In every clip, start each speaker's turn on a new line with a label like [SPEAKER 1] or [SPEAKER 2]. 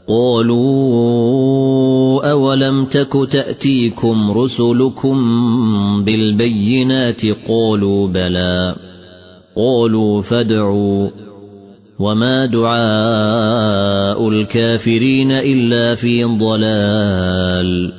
[SPEAKER 1] قالوا أولم تك تأتيكم رسلكم بالبينات قالوا بلى قالوا فادعوا وما دعاء الكافرين إلا في ضلال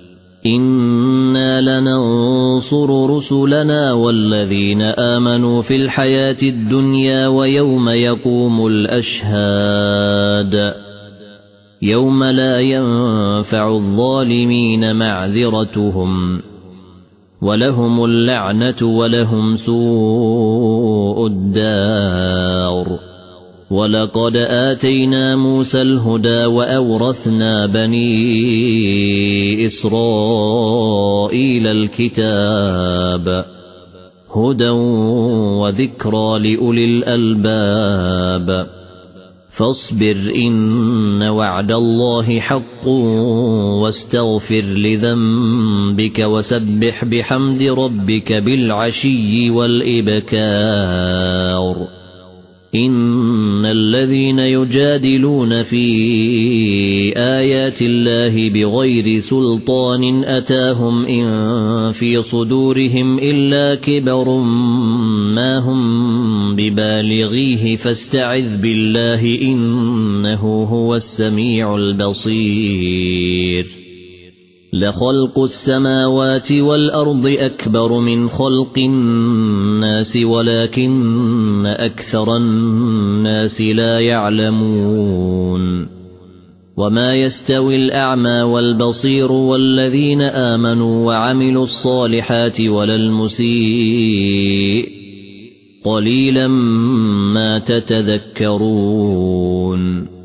[SPEAKER 1] إنا لننصر رسلنا والذين آمنوا في الحياة الدنيا ويوم يقوم الأشهاد يوم لا ينفع الظالمين معذرتهم ولهم اللعنة ولهم سوء الدار ولقد آتينا موسى الهدى وأورثنا بني إسرائيل الكتاب هدى وذكرى لأولي الألباب فاصبر إن وعد الله حق واستغفر لذنبك وسبح بحمد ربك بالعشي والإبكار إن الذين يجادلون في آيات الله بغير سلطان أتاهم إن في صدورهم إلا كبر ما هم ببالغيه فاستعذ بالله إنه هو السميع البصير لخلق السماوات والأرض أكبر من خلق الناس ولكن أكثر الناس لا يعلمون وما يستوي الأعمى والبصير والذين آمنوا وعملوا الصالحات ولا المسيء قليلا ما تتذكرون